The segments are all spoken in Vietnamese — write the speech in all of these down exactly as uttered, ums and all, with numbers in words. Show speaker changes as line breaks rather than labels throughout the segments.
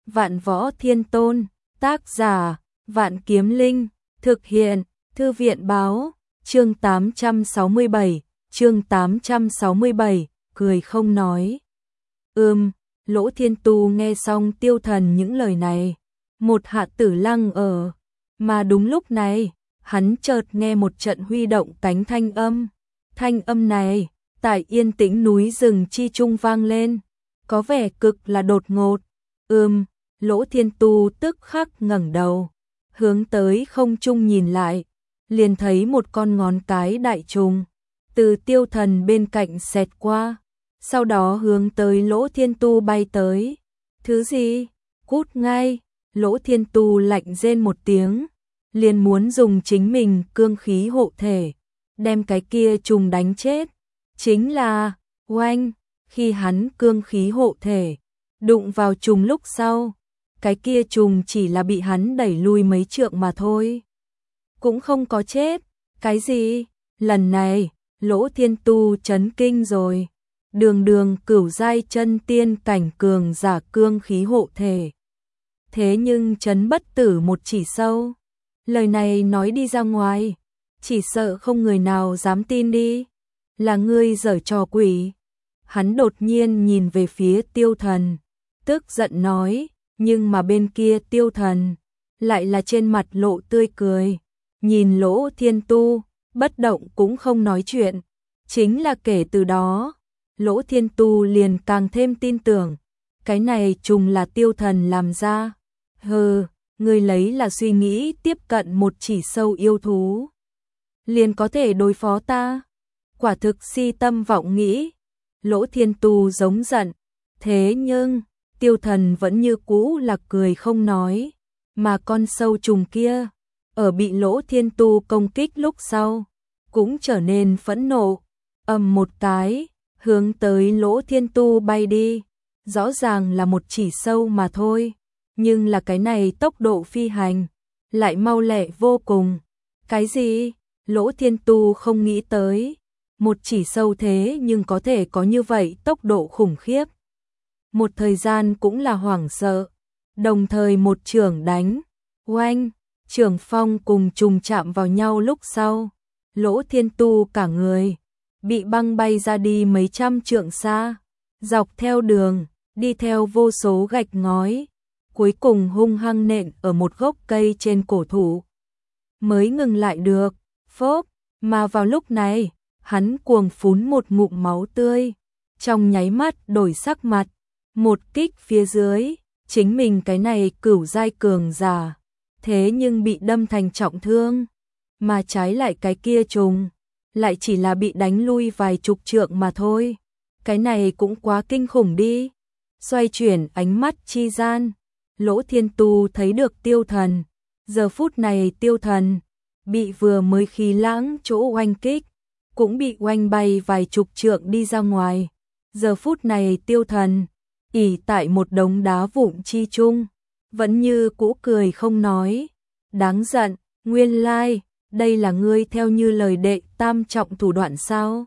Vạn Võ Thiên Tôn, tác giả, Vạn Kiếm Linh, thực hiện, Thư viện báo, chương tám trăm sáu mươi bảy, chương tám trăm sáu mươi bảy, cười không nói. Ừm, Lỗ Thiên Tu nghe xong Tiêu Thần những lời này, một hạ tử lăng ở, mà đúng lúc này, hắn chợt nghe một trận huy động cánh thanh âm. Thanh âm này, tại yên tĩnh núi rừng chi trung vang lên, có vẻ cực là đột ngột. Ừm, Lỗ Thiên Tu tức khắc ngẩng đầu, hướng tới không trung nhìn lại, liền thấy một con ngón cái đại trùng từ Tiêu Thần bên cạnh xẹt qua, sau đó hướng tới Lỗ Thiên Tu bay tới. Thứ gì? Cút ngay! Lỗ Thiên Tu lạnh rên một tiếng, liền muốn dùng chính mình cương khí hộ thể, đem cái kia trùng đánh chết. Chính là, oanh, khi hắn cương khí hộ thể, đụng vào trùng lúc sau, cái kia trùng chỉ là bị hắn đẩy lui mấy trượng mà thôi. Cũng không có chết. Cái gì? Lần này, Lỗ Thiên Tu chấn kinh rồi. Đường đường cửu giai chân tiên cảnh cường giả cương khí hộ thể. Thế nhưng chấn bất tử một chỉ sâu. Lời này nói đi ra ngoài, chỉ sợ không người nào dám tin đi. Là ngươi giở trò quỷ. Hắn đột nhiên nhìn về phía Tiêu Thần, tức giận nói, nhưng mà bên kia Tiêu Thần lại là trên mặt lộ tươi cười, nhìn Lỗ Thiên Tu, bất động cũng không nói chuyện. Chính là kể từ đó, Lỗ Thiên Tu liền càng thêm tin tưởng, cái này trùng là Tiêu Thần làm ra. Hừ, ngươi lấy là suy nghĩ tiếp cận một chỉ sâu yêu thú liền có thể đối phó ta. Quả thực si tâm vọng nghĩ. Lỗ Thiên Tu giống giận, thế nhưng Tiêu Thần vẫn như cũ là cười không nói, mà con sâu trùng kia ở bị Lỗ Thiên Tu công kích lúc sau cũng trở nên phẫn nộ, ầm một cái hướng tới Lỗ Thiên Tu bay đi. Rõ ràng là một chỉ sâu mà thôi, nhưng là cái này tốc độ phi hành lại mau lẹ vô cùng. Cái gì? Lỗ Thiên Tu không nghĩ tới, một chỉ sâu thế nhưng có thể có như vậy tốc độ khủng khiếp. Một thời gian cũng là hoảng sợ, đồng thời một chưởng đánh, oanh, chưởng phong cùng trùng chạm vào nhau lúc sau, Lỗ Thiên Tu cả người bị băng bay ra đi mấy trăm trượng xa, dọc theo đường, đi theo vô số gạch ngói, cuối cùng hung hăng nện ở một gốc cây trên cổ thụ, mới ngừng lại được. Phốp, mà vào lúc này, hắn cuồng phún một ngụm máu tươi, trong nháy mắt đổi sắc mặt, một kích phía dưới, chính mình cái này cửu giai cường giả, thế nhưng bị đâm thành trọng thương, mà trái lại cái kia trùng, lại chỉ là bị đánh lui vài chục trượng mà thôi. Cái này cũng quá kinh khủng đi. Xoay chuyển ánh mắt chi gian, Lỗ Thiên Tu thấy được Tiêu Thần. Giờ phút này Tiêu Thần bị vừa mới khí lãng chỗ oanh kích, cũng bị oanh bay vài chục trượng đi ra ngoài. Giờ phút này Tiêu Thần ỷ tại một đống đá vụn chi chung, vẫn như cũ cười không nói. Đáng giận, nguyên lai, đây là ngươi theo như lời đệ tam trọng thủ đoạn sao?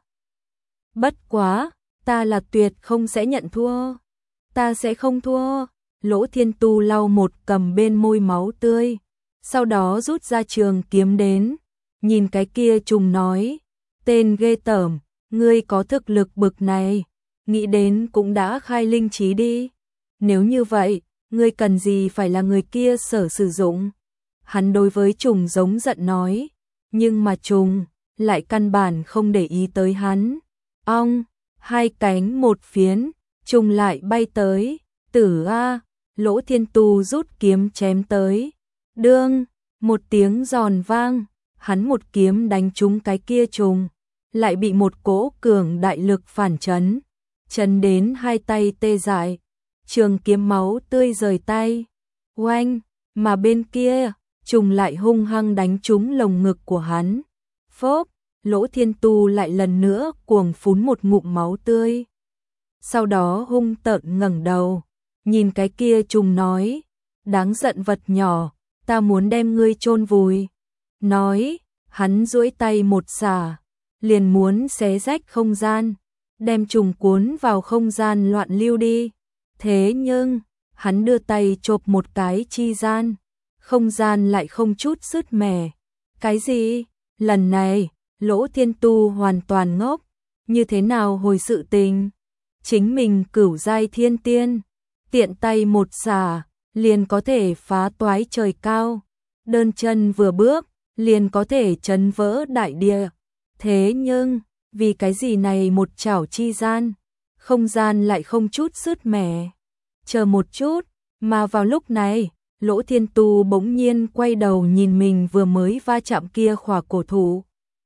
Bất quá, ta là tuyệt không sẽ nhận thua. Ta sẽ không thua. Lỗ Thiên Tu lau một cầm bên môi máu tươi, sau đó rút ra trường kiếm đến, nhìn cái kia trùng nói, tên ghê tởm, ngươi có thực lực bực này, nghĩ đến cũng đã khai linh trí đi. Nếu như vậy, ngươi cần gì phải là người kia sở sử dụng? Hắn đối với trùng giống giận nói, nhưng mà trùng lại căn bản không để ý tới hắn. Ong, hai cánh một phiến, trùng lại bay tới, tử a, Lỗ Thiên Tu rút kiếm chém tới. Đương, một tiếng giòn vang, hắn một kiếm đánh trúng cái kia trùng, lại bị một cỗ cường đại lực phản chấn, chấn đến hai tay tê dại, trường kiếm máu tươi rời tay. Oanh, mà bên kia, trùng lại hung hăng đánh trúng lồng ngực của hắn. Phốp, Lỗ Thiên Tu lại lần nữa cuồng phún một ngụm máu tươi. Sau đó hung tợn ngẩng đầu, nhìn cái kia trùng nói, đáng giận vật nhỏ, ta muốn đem ngươi chôn vùi. Nói, hắn duỗi tay một xả, liền muốn xé rách không gian, đem trùng cuốn vào không gian loạn lưu đi. Thế nhưng, hắn đưa tay chộp một cái chi gian, không gian lại không chút sứt mẻ. Cái gì? Lần này, Lỗ Thiên Tu hoàn toàn ngốc, như thế nào hồi sự tình? Chính mình cửu giai thiên tiên, tiện tay một xả, liền có thể phá toái trời cao, đơn chân vừa bước, liền có thể chấn vỡ đại địa. Thế nhưng, vì cái gì này một chảo chi gian, không gian lại không chút sứt mẻ. Chờ một chút, mà vào lúc này, Lỗ Thiên Tu bỗng nhiên quay đầu nhìn mình vừa mới va chạm kia khỏa cổ thụ.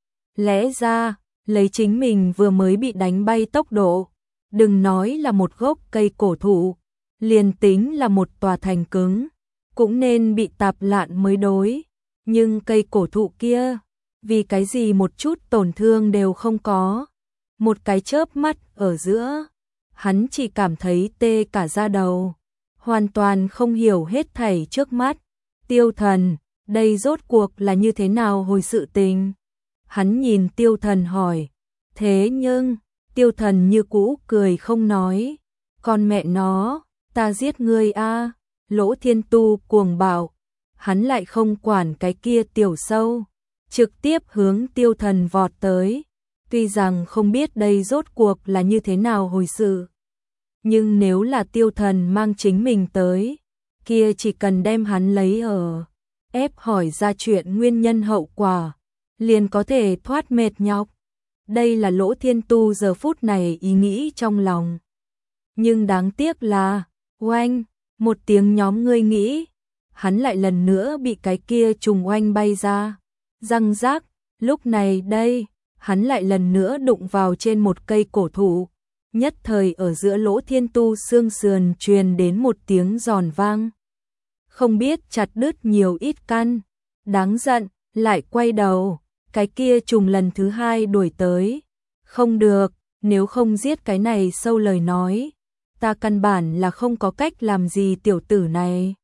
Lẽ ra, lấy chính mình vừa mới bị đánh bay tốc độ, đừng nói là một gốc cây cổ thụ, liền tính là một tòa thành cứng, cũng nên bị tạp lạn mới đối. Nhưng cây cổ thụ kia, vì cái gì một chút tổn thương đều không có. Một cái chớp mắt ở giữa, hắn chỉ cảm thấy tê cả da đầu, hoàn toàn không hiểu hết thảy trước mắt. Tiêu Thần, đây rốt cuộc là như thế nào hồi sự tình? Hắn nhìn Tiêu Thần hỏi, thế nhưng, Tiêu Thần như cũ cười không nói. Con mẹ nó, ta giết ngươi a. Lỗ Thiên Tu cuồng bạo, hắn lại không quản cái kia tiểu sâu, trực tiếp hướng Tiêu Thần vọt tới. Tuy rằng không biết đây rốt cuộc là như thế nào hồi sự, nhưng nếu là Tiêu Thần mang chính mình tới, kia chỉ cần đem hắn lấy ở, ép hỏi ra chuyện nguyên nhân hậu quả, liền có thể thoát mệt nhọc. Đây là Lỗ Thiên Tu giờ phút này ý nghĩ trong lòng. Nhưng đáng tiếc là, oanh, một tiếng nhóm ngươi nghĩ, hắn lại lần nữa bị cái kia trùng oanh bay ra. Răng rác, lúc này đây, hắn lại lần nữa đụng vào trên một cây cổ thụ. Nhất thời ở giữa Lỗ Thiên Tu xương sườn truyền đến một tiếng giòn vang. Không biết chặt đứt nhiều ít căn, đáng giận, lại quay đầu, cái kia trùng lần thứ hai đuổi tới. Không được, nếu không giết cái này sâu lời nói, ta căn bản là không có cách làm gì tiểu tử này.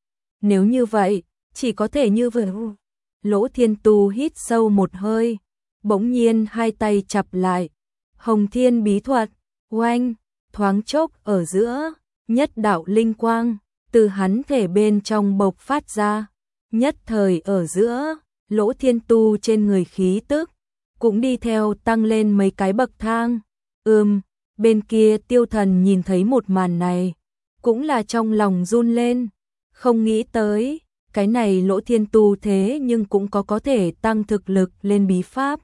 Nếu như vậy, chỉ có thể như vậy. Lỗ Thiên Tu hít sâu một hơi, bỗng nhiên hai tay chặp lại. Hồng Thiên bí thuật, oanh, thoáng chốc ở giữa, nhất đạo linh quang, từ hắn thể bên trong bộc phát ra. Nhất thời ở giữa, Lỗ Thiên Tu trên người khí tức, cũng đi theo tăng lên mấy cái bậc thang. Ừm, bên kia Tiêu Thần nhìn thấy một màn này, cũng là trong lòng run lên, không nghĩ tới, cái này Lỗ Thiên Tu thế nhưng cũng có có thể tăng thực lực lên bí pháp.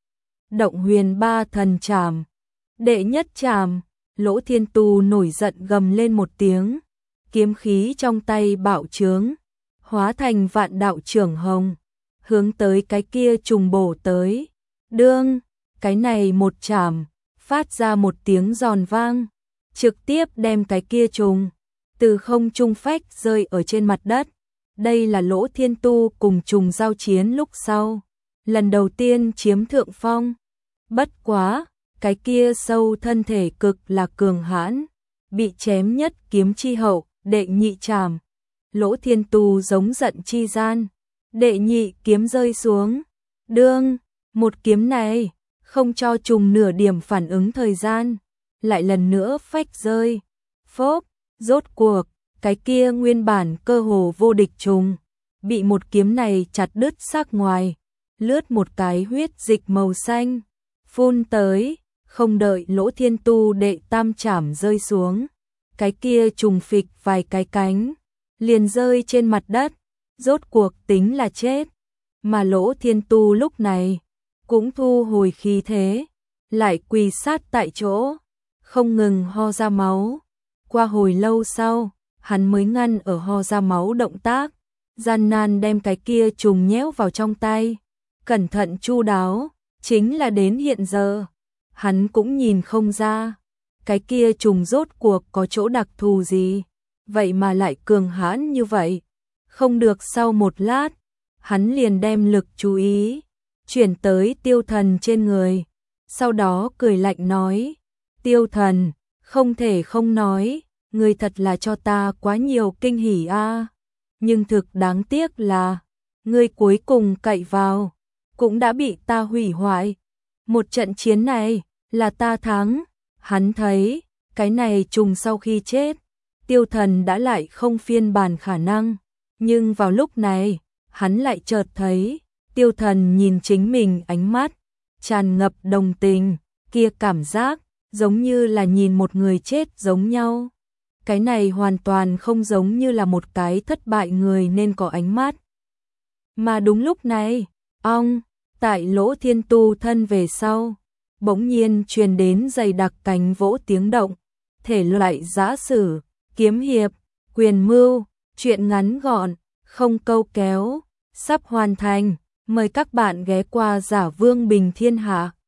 Động Huyền Ba Thần Trảm, đệ nhất trảm, Lỗ Thiên Tu nổi giận gầm lên một tiếng, kiếm khí trong tay bạo trướng, hóa thành vạn đạo trưởng hồng, hướng tới cái kia trùng bổ tới. Đương, cái này một chảm, phát ra một tiếng giòn vang, trực tiếp đem cái kia trùng từ không trung phách rơi ở trên mặt đất. Đây là Lỗ Thiên Tu cùng trùng giao chiến lúc sau, lần đầu tiên chiếm thượng phong. Bất quá, cái kia sâu thân thể cực là cường hãn, bị chém nhất kiếm chi hậu, đệ nhị trảm. Lỗ Thiên Tu giống giận chi gian, đệ nhị kiếm rơi xuống. Đương, một kiếm này, không cho trùng nửa điểm phản ứng thời gian, lại lần nữa phách rơi. Phốp, rốt cuộc, cái kia nguyên bản cơ hồ vô địch trùng, bị một kiếm này chặt đứt xác ngoài, lướt một cái huyết dịch màu xanh, phun tới, không đợi Lỗ Thiên Tu đệ tam trảm rơi xuống. Cái kia trùng phịch vài cái cánh, liền rơi trên mặt đất, rốt cuộc tính là chết. Mà Lỗ Thiên Tu lúc này, cũng thu hồi khí thế, lại quỳ sát tại chỗ, không ngừng ho ra máu. Qua hồi lâu sau, hắn mới ngăn ở ho ra máu động tác, gian nan đem cái kia trùng nhéo vào trong tay, cẩn thận chu đáo, chính là đến hiện giờ, hắn cũng nhìn không ra, cái kia trùng rốt cuộc có chỗ đặc thù gì, vậy mà lại cường hãn như vậy. Không được, sau một lát, hắn liền đem lực chú ý chuyển tới Tiêu Thần trên người, sau đó cười lạnh nói, Tiêu Thần, không thể không nói, ngươi thật là cho ta quá nhiều kinh hỉ a, nhưng thực đáng tiếc là, ngươi cuối cùng cậy vào, cũng đã bị ta hủy hoại. Một trận chiến này, là ta thắng. Hắn thấy, cái này trùng sau khi chết, Tiêu Thần đã lại không phiên bản khả năng, nhưng vào lúc này, hắn lại chợt thấy, Tiêu Thần nhìn chính mình ánh mắt, tràn ngập đồng tình, kia cảm giác, giống như là nhìn một người chết giống nhau. Cái này hoàn toàn không giống như là một cái thất bại người nên có ánh mắt. Mà đúng lúc này, ong, tại Lỗ Thiên Tu thân về sau, bỗng nhiên truyền đến dày đặc cánh vỗ tiếng động, thể loại giã sử, kiếm hiệp, quyền mưu, truyện ngắn gọn, không câu kéo, sắp hoàn thành, mời các bạn ghé qua Giả Vương Bình Thiên Hạ.